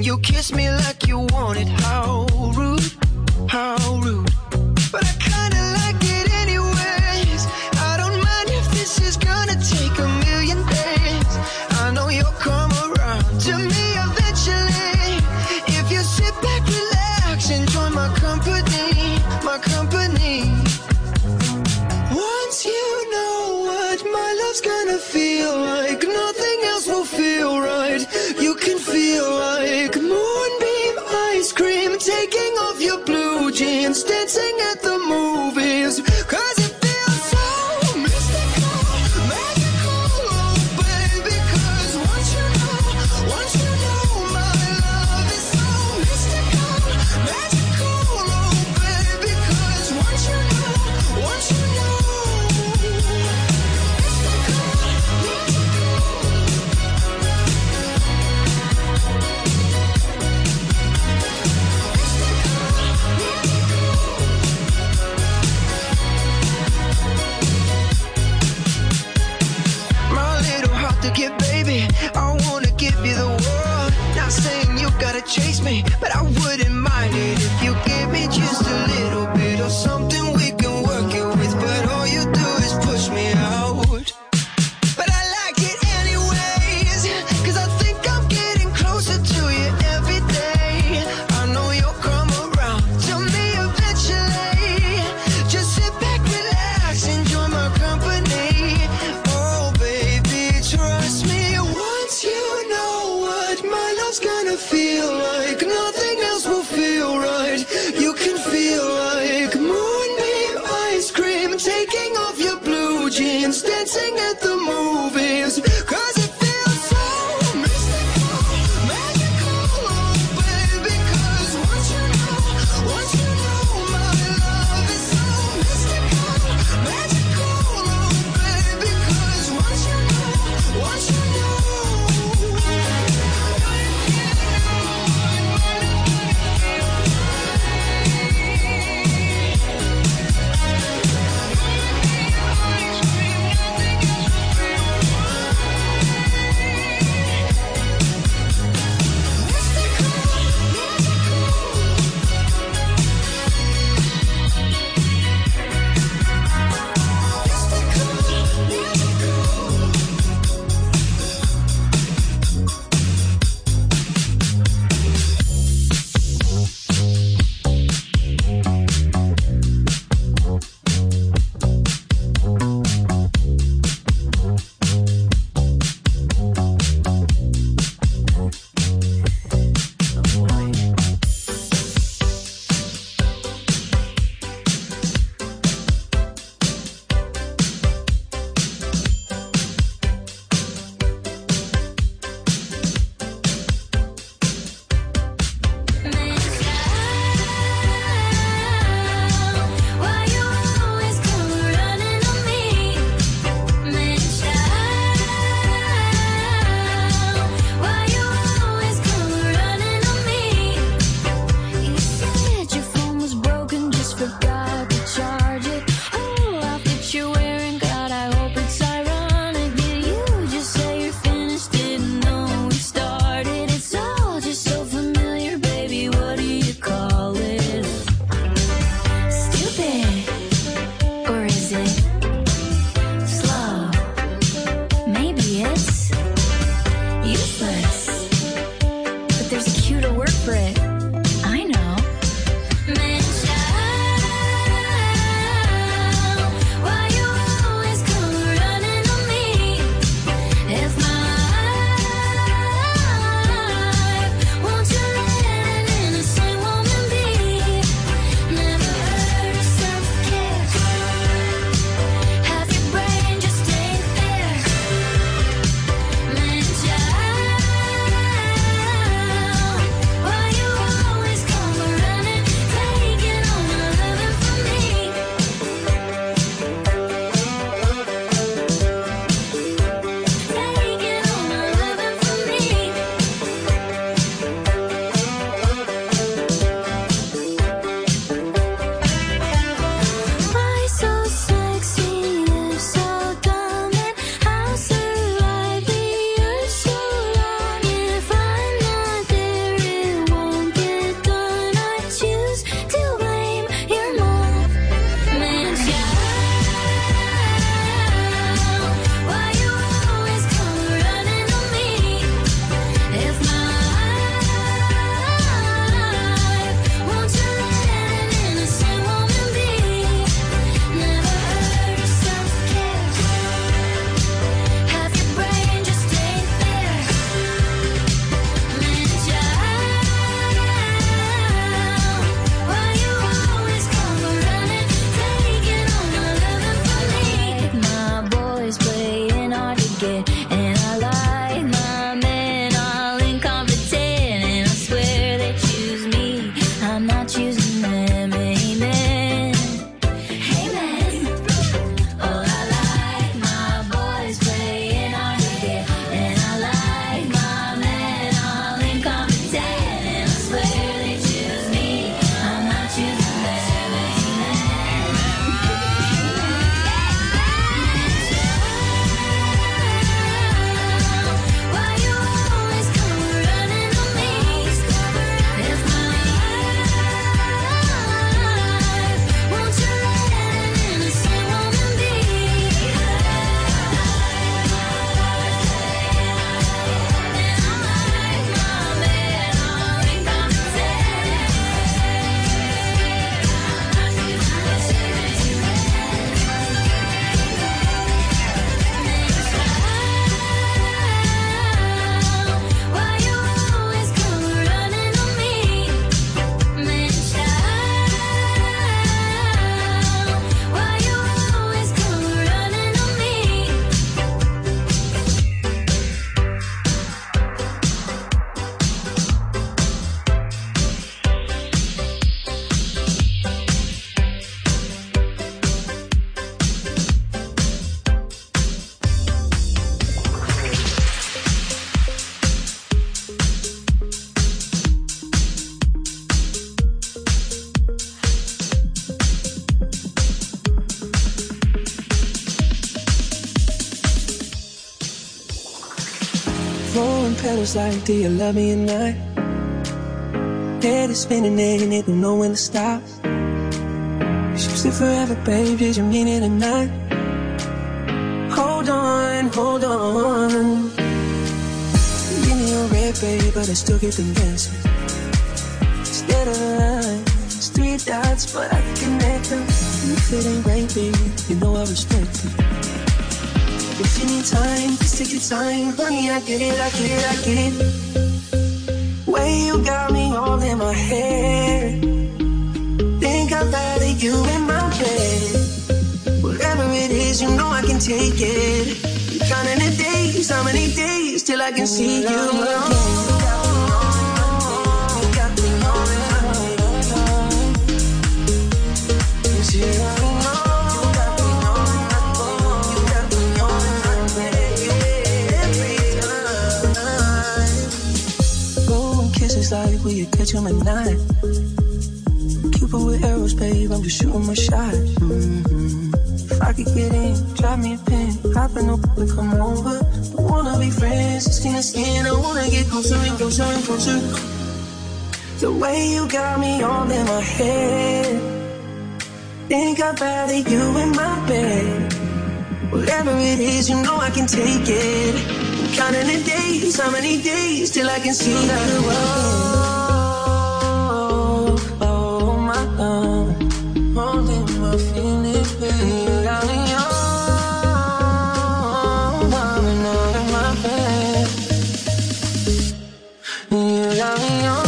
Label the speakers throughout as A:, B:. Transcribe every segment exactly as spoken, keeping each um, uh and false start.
A: You kiss me like you want it. How rude, how rude. But I kinda like it anyways. I don't mind if this is gonna take a million days. I know you'll come around to me eventually. If you sit back, relax, enjoy my company, my company. Once you know what my love's gonna feel like, nothing else will feel right. You can feel like moonbeam ice cream, taking off your blue jeans, dancing at the movies. Cause it feels so mystical, magical, oh baby. Cause once you know, once you know my love is so mystical, magical, oh baby. Cause once you know, once you know, mystical, petals like, do you love me or not? Head is spinning and it don't know when to stop. You said forever, babe, did you mean it or not? Hold on, hold on. Give me your red, babe, but I still get them dancing. Instead of a line, it's three dots, but I can connect them. If it ain't right, baby, you know I respect it. If you need time, just take your time. Honey, I get it, I get it, I get it. Way you got me all in my head. Think I'd rather you in my bed. Whatever it is, you know I can take it. Counting the days, how many days till I can see you again. Like will you catch him at night? Cupid with arrows, babe, I'm just shooting my shot. Mm-hmm. If I could get in, drop me a pin, hop in the pool, come over. Don't wanna be friends, skin to skin. I wanna get closer and closer and closer. The way you got me all in my head. Think I'd rather you in my bed. Whatever it is, you know I can take it. Counting the days, how many days till I can see you again. Oh, oh my God, holding my feelings, baby. You got me on, falling out of my bed. You got me on.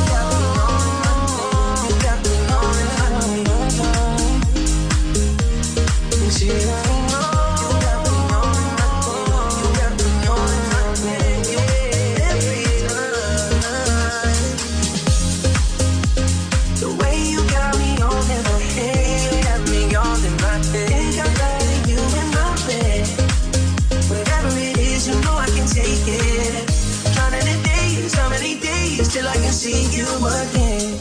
A: Till I can see you again.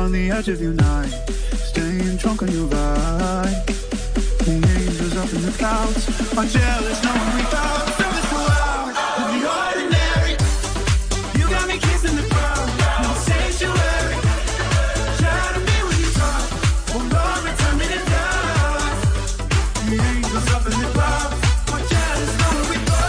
B: on the edge of your night, staying drunk on your vibe. The angels up in the clouds are jealous knowing we found something so loud. Of the ordinary, you got me kissing the ground. No sanctuary, try to be what you talk. Oh Lord, return me to dust. The angels up in the clouds are jealous knowing we found.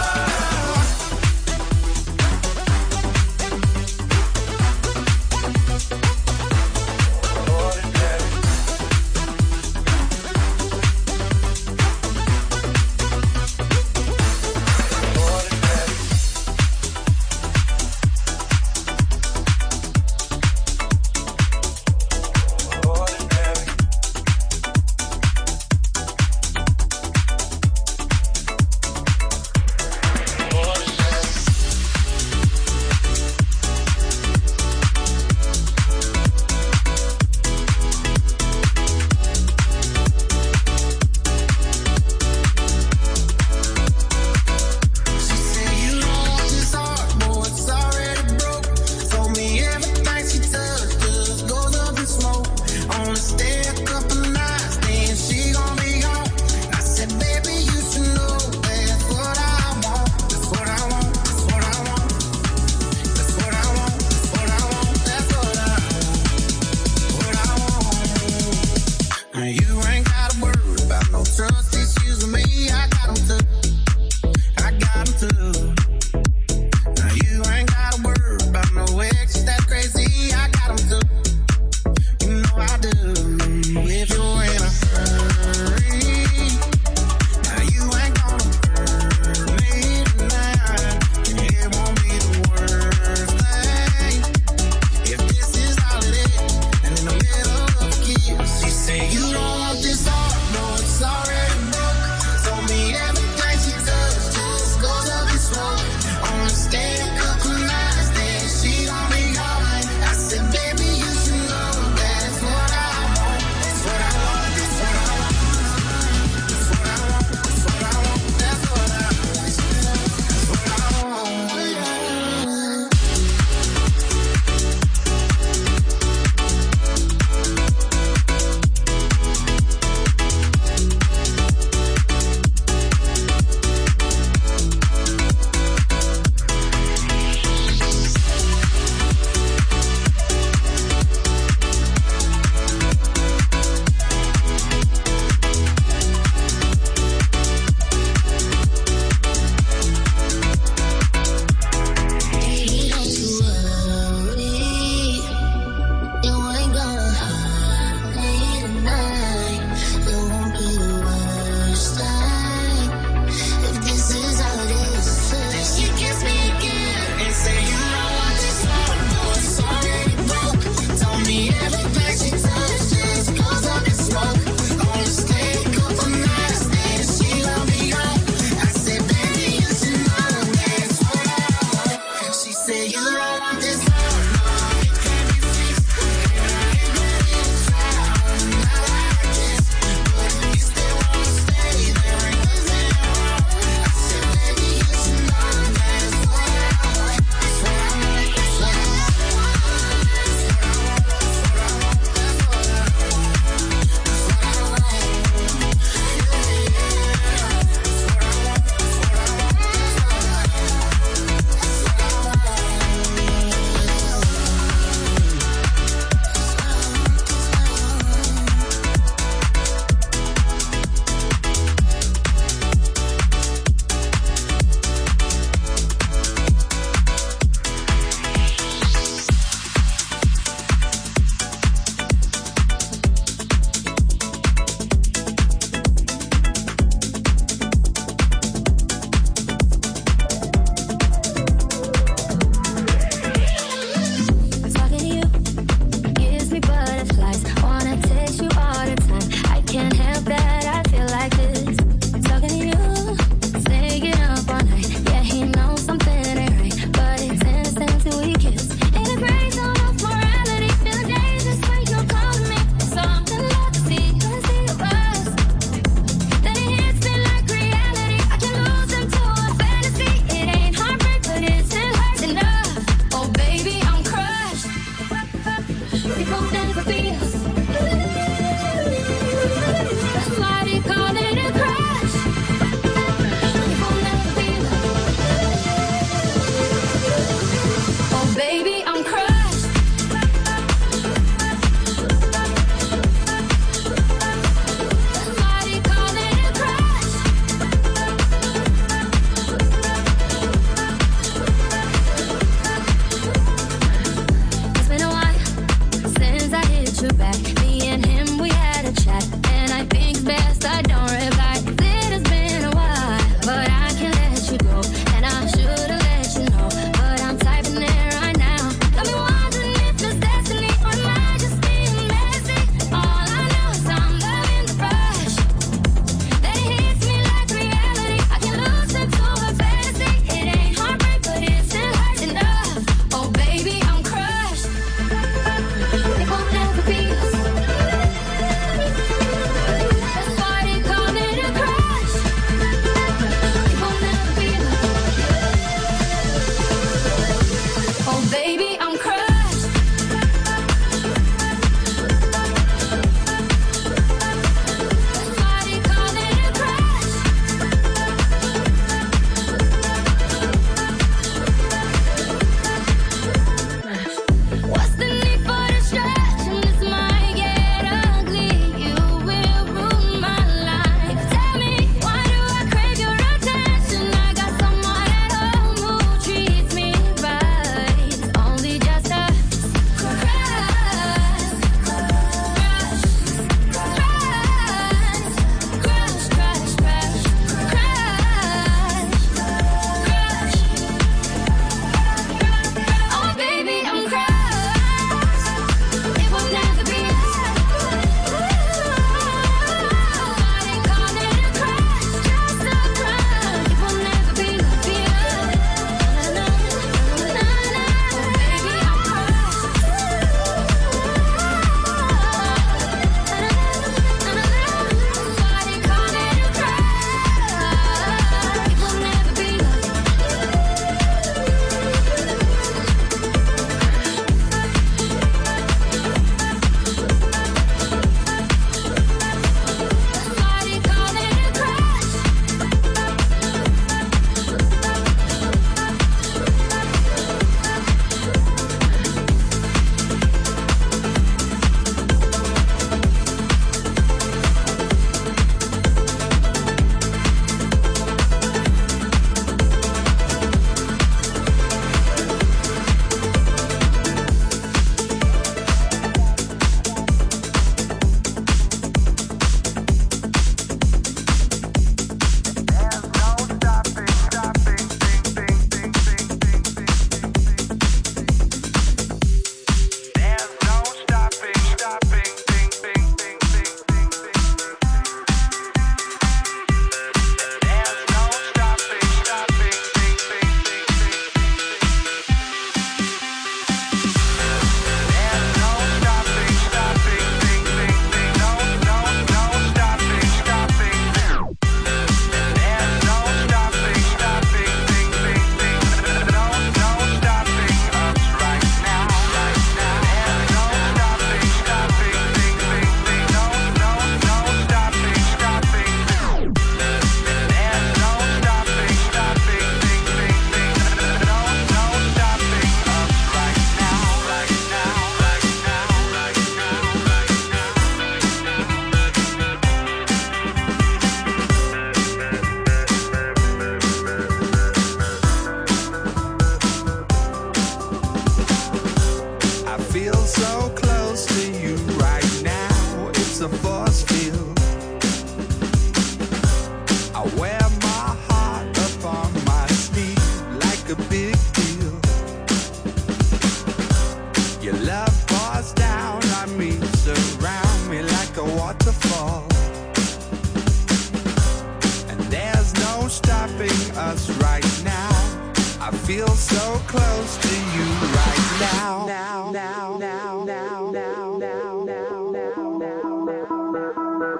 C: feel so close to you right now. Now, now, now, now, now, now, now, now, now.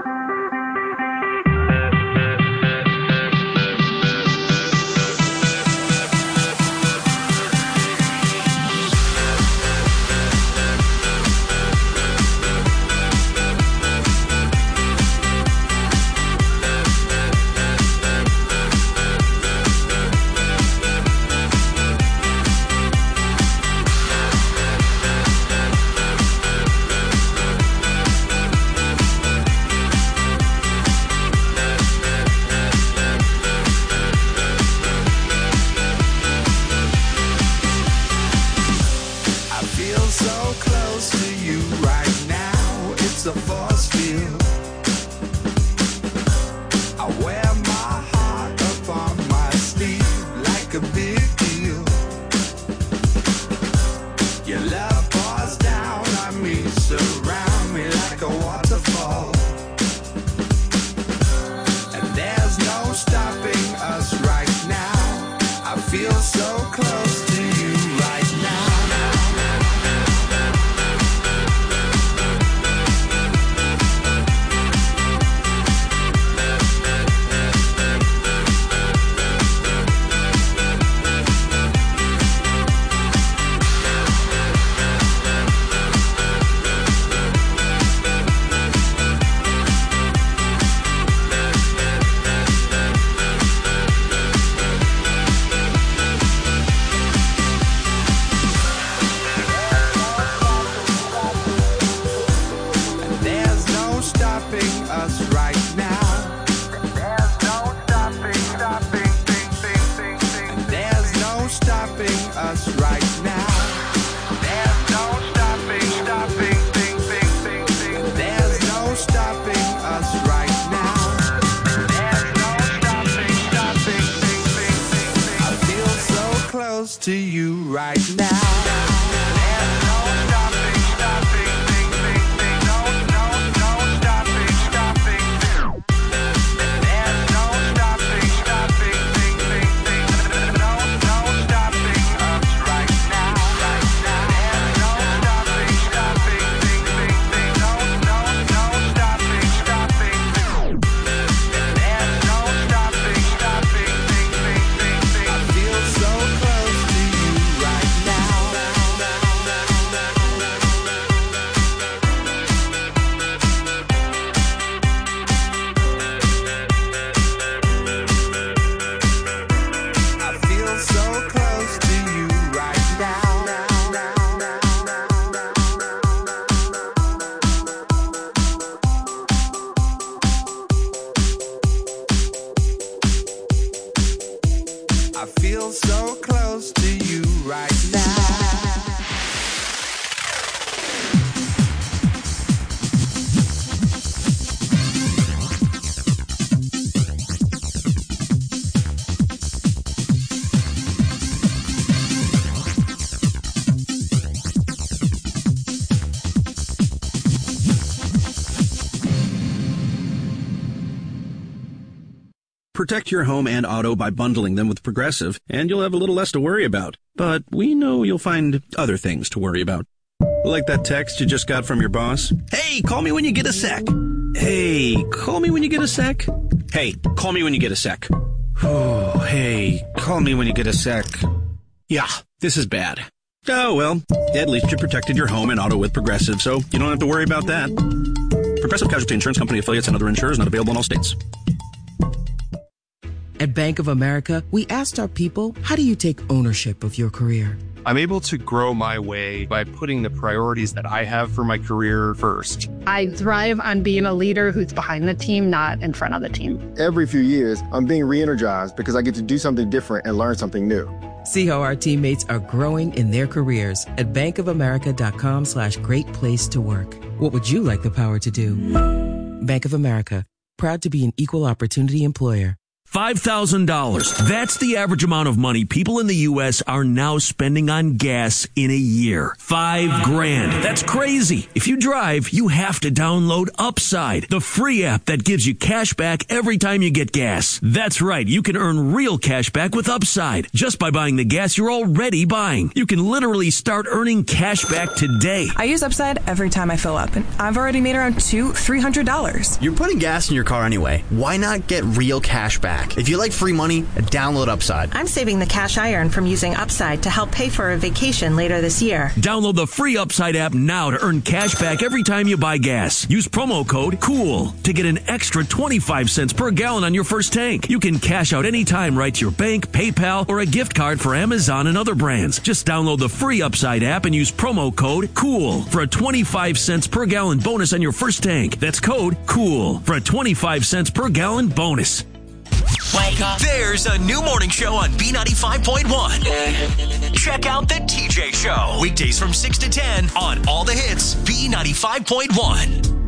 C: To you right now. I feel so close to you right now.
D: Protect your home and auto by bundling them with Progressive, and you'll have a little less to worry about. But we know you'll find other things to worry about. Like that text you just got from your boss. Hey, call me when you get a sec. Hey, call me when you get a sec. Hey, call me when you get a sec. Oh, hey, call me when you get a sec. Yeah, this is bad. Oh, well, at least you protected your home and auto with Progressive, so you don't have to worry about that. Progressive Casualty Insurance Company affiliates and other insurers not available in all states.
E: At Bank of America, we asked our people, how do you take ownership of your career?
F: I'm able to grow my way by putting the priorities that I have for my career first.
G: I thrive on being a leader who's behind the team, not in front of the team.
H: Every few years, I'm being re-energized because I get to do something different and learn something new.
E: See how our teammates are growing in their careers at bankofamerica.com slash great place to work. What would you like the power to do? Bank of America, proud to be an equal opportunity employer.
I: five thousand dollars. That's the average amount of money people in the U S are now spending on gas in a year. Five grand. That's crazy. If you drive, you have to download Upside, the free app that gives you cash back every time you get gas. That's right. You can earn real cash back with Upside just by buying the gas you're already buying. You can literally start earning cash back today.
J: I use Upside every time I fill up, and I've already made around two, three hundred dollars.
K: You're putting gas in your car anyway. Why not get real cash back? If you like free money, download Upside.
L: I'm saving the cash I earn from using Upside to help pay for a vacation later this year.
I: Download the free Upside app now to earn cash back every time you buy gas. Use promo code COOL to get an extra twenty-five cents per gallon on your first tank. You can cash out anytime right to your bank, PayPal, or a gift card for Amazon and other brands. Just download the free Upside app and use promo code COOL for a twenty-five cents per gallon bonus on your first tank. That's code COOL for a twenty-five cents per gallon bonus.
M: Wake up. There's a new morning show on B ninety-five point one. Check out the T J Show. Weekdays from six to ten on all the hits B ninety-five point one.